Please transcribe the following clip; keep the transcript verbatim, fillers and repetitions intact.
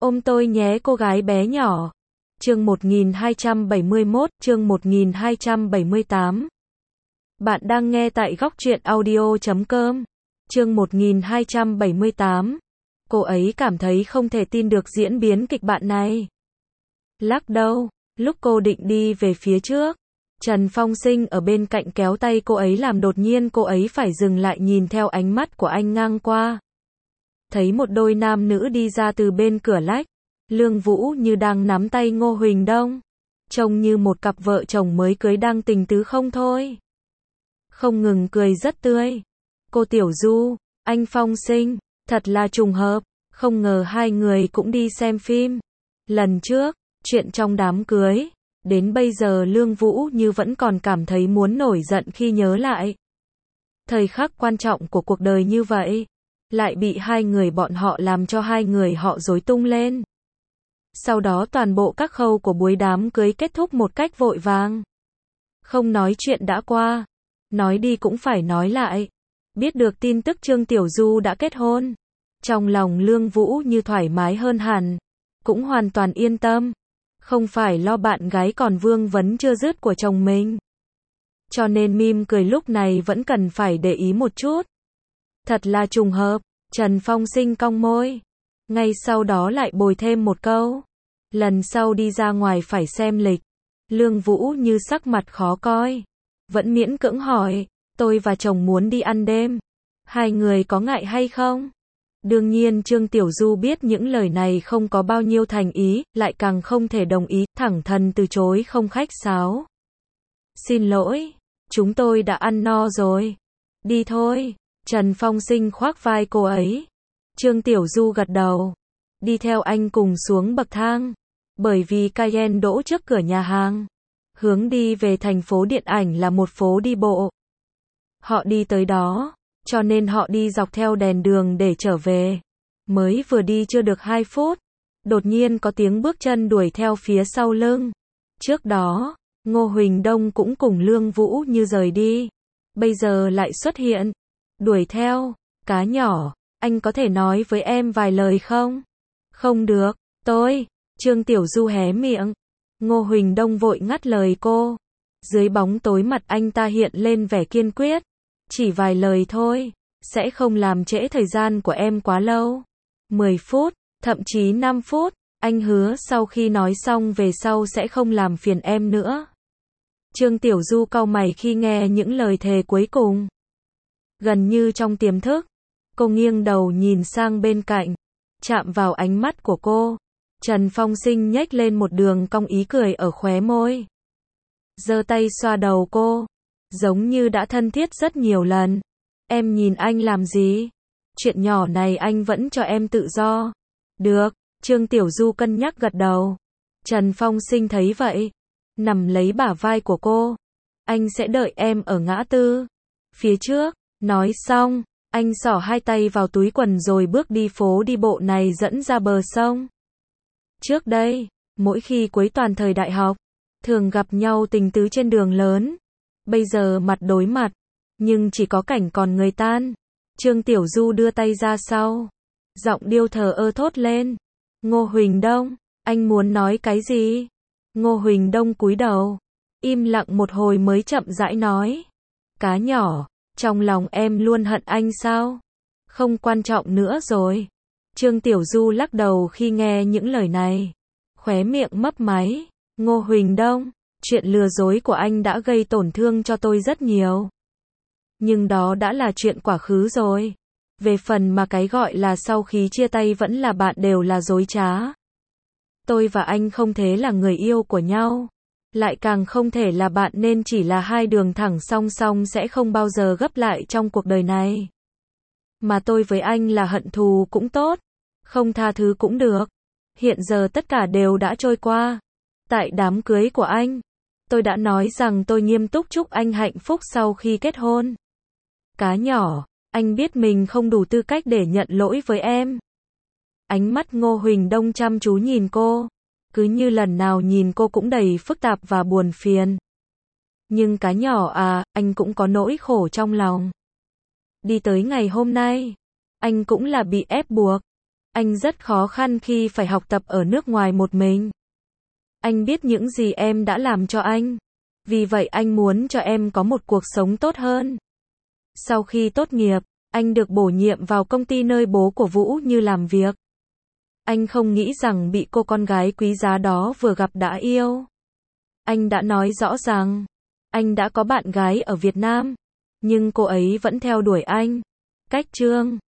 Ôm tôi nhé cô gái bé nhỏ. Chương một nghìn hai trăm bảy mươi mốt, chương một nghìn hai trăm bảy mươi tám. Bạn đang nghe tại góc truyện audio chấm com. Chương một nghìn hai trăm bảy mươi tám. Cô ấy cảm thấy không thể tin được diễn biến kịch bản này. Lắc đầu, lúc cô định đi về phía trước, Trần Phong Sinh ở bên cạnh kéo tay cô ấy làm đột nhiên cô ấy phải dừng lại nhìn theo ánh mắt của anh ngang qua. Thấy một đôi nam nữ đi ra từ bên cửa lách, Lương Vũ như đang nắm tay Ngô Huỳnh Đông. Trông như một cặp vợ chồng mới cưới đang tình tứ không thôi. Không ngừng cười rất tươi. Cô Tiểu Du, anh Phong Sinh, thật là trùng hợp, không ngờ hai người cũng đi xem phim. Lần trước, chuyện trong đám cưới, đến bây giờ Lương Vũ như vẫn còn cảm thấy muốn nổi giận khi nhớ lại. Thời khắc quan trọng của cuộc đời như vậy, lại bị hai người bọn họ làm cho hai người họ rối tung lên. Sau đó toàn bộ các khâu của buổi đám cưới kết thúc một cách vội vàng. Không nói chuyện đã qua, nói đi cũng phải nói lại. Biết được tin tức Trương Tiểu Du đã kết hôn, trong lòng Lương Vũ như thoải mái hơn hẳn, cũng hoàn toàn yên tâm. Không phải lo bạn gái còn vương vấn chưa dứt của chồng mình. Cho nên mỉm cười lúc này vẫn cần phải để ý một chút. Thật là trùng hợp, Trần Phong Sinh cong môi. Ngay sau đó lại bồi thêm một câu. Lần sau đi ra ngoài phải xem lịch. Lương Vũ như sắc mặt khó coi. Vẫn miễn cưỡng hỏi, tôi và chồng muốn đi ăn đêm. Hai người có ngại hay không? Đương nhiên Trương Tiểu Du biết những lời này không có bao nhiêu thành ý, lại càng không thể đồng ý, thẳng thắn từ chối không khách sáo. Xin lỗi, chúng tôi đã ăn no rồi. Đi thôi. Trần Phong Sinh khoác vai cô ấy. Trương Tiểu Du gật đầu. Đi theo anh cùng xuống bậc thang. Bởi vì Cayenne đỗ trước cửa nhà hàng. Hướng đi về thành phố điện ảnh là một phố đi bộ. Họ đi tới đó, cho nên họ đi dọc theo đèn đường để trở về. Mới vừa đi chưa được hai phút, đột nhiên có tiếng bước chân đuổi theo phía sau lưng. Trước đó, Ngô Huỳnh Đông cũng cùng Lương Vũ như rời đi. Bây giờ lại xuất hiện. Đuổi theo, cá nhỏ, anh có thể nói với em vài lời không? Không được, tôi, Trương Tiểu Du hé miệng. Ngô Huỳnh Đông vội ngắt lời cô. Dưới bóng tối mặt anh ta hiện lên vẻ kiên quyết. Chỉ vài lời thôi, sẽ không làm trễ thời gian của em quá lâu. mười phút, thậm chí năm phút, anh hứa sau khi nói xong về sau sẽ không làm phiền em nữa. Trương Tiểu Du cau mày khi nghe những lời thề cuối cùng. Gần như trong tiềm thức, cô nghiêng đầu nhìn sang bên cạnh, chạm vào ánh mắt của cô. Trần Phong Sinh nhếch lên một đường cong ý cười ở khóe môi. Giơ tay xoa đầu cô, giống như đã thân thiết rất nhiều lần. Em nhìn anh làm gì? Chuyện nhỏ này anh vẫn cho em tự do. Được, Trương Tiểu Du cân nhắc gật đầu. Trần Phong Sinh thấy vậy, nằm lấy bả vai của cô. Anh sẽ đợi em ở ngã tư phía trước. Nói xong, anh xỏ hai tay vào túi quần rồi bước đi phố đi bộ này dẫn ra bờ sông. Trước đây, mỗi khi cuối toàn thời đại học, thường gặp nhau tình tứ trên đường lớn. Bây giờ mặt đối mặt, nhưng chỉ có cảnh còn người tan. Trương Tiểu Du đưa tay ra sau, giọng điêu thờ ơ thốt lên. Ngô Huỳnh Đông, anh muốn nói cái gì? Ngô Huỳnh Đông cúi đầu, im lặng một hồi mới chậm rãi nói. Cá nhỏ, trong lòng em luôn hận anh sao? Không quan trọng nữa rồi. Trương Tiểu Du lắc đầu khi nghe những lời này. Khóe miệng mấp máy. Ngô Huỳnh Đông, chuyện lừa dối của anh đã gây tổn thương cho tôi rất nhiều. Nhưng đó đã là chuyện quá khứ rồi. Về phần mà cái gọi là sau khi chia tay vẫn là bạn đều là dối trá. Tôi và anh không thể là người yêu của nhau. Lại càng không thể là bạn nên chỉ là hai đường thẳng song song sẽ không bao giờ gấp lại trong cuộc đời này. Mà tôi với anh là hận thù cũng tốt, không tha thứ cũng được. Hiện giờ tất cả đều đã trôi qua. Tại đám cưới của anh, tôi đã nói rằng tôi nghiêm túc chúc anh hạnh phúc sau khi kết hôn. Cá nhỏ, anh biết mình không đủ tư cách để nhận lỗi với em. Ánh mắt Ngô Huỳnh Đông chăm chú nhìn cô. Cứ như lần nào nhìn cô cũng đầy phức tạp và buồn phiền. Nhưng cá nhỏ à, anh cũng có nỗi khổ trong lòng. Đi tới ngày hôm nay, anh cũng là bị ép buộc. Anh rất khó khăn khi phải học tập ở nước ngoài một mình. Anh biết những gì em đã làm cho anh. Vì vậy anh muốn cho em có một cuộc sống tốt hơn. Sau khi tốt nghiệp, anh được bổ nhiệm vào công ty nơi bố của Vũ Như làm việc. Anh không nghĩ rằng bị cô con gái quý giá đó vừa gặp đã yêu. Anh đã nói rõ rằng, anh đã có bạn gái ở Việt Nam, nhưng cô ấy vẫn theo đuổi anh. Cách chương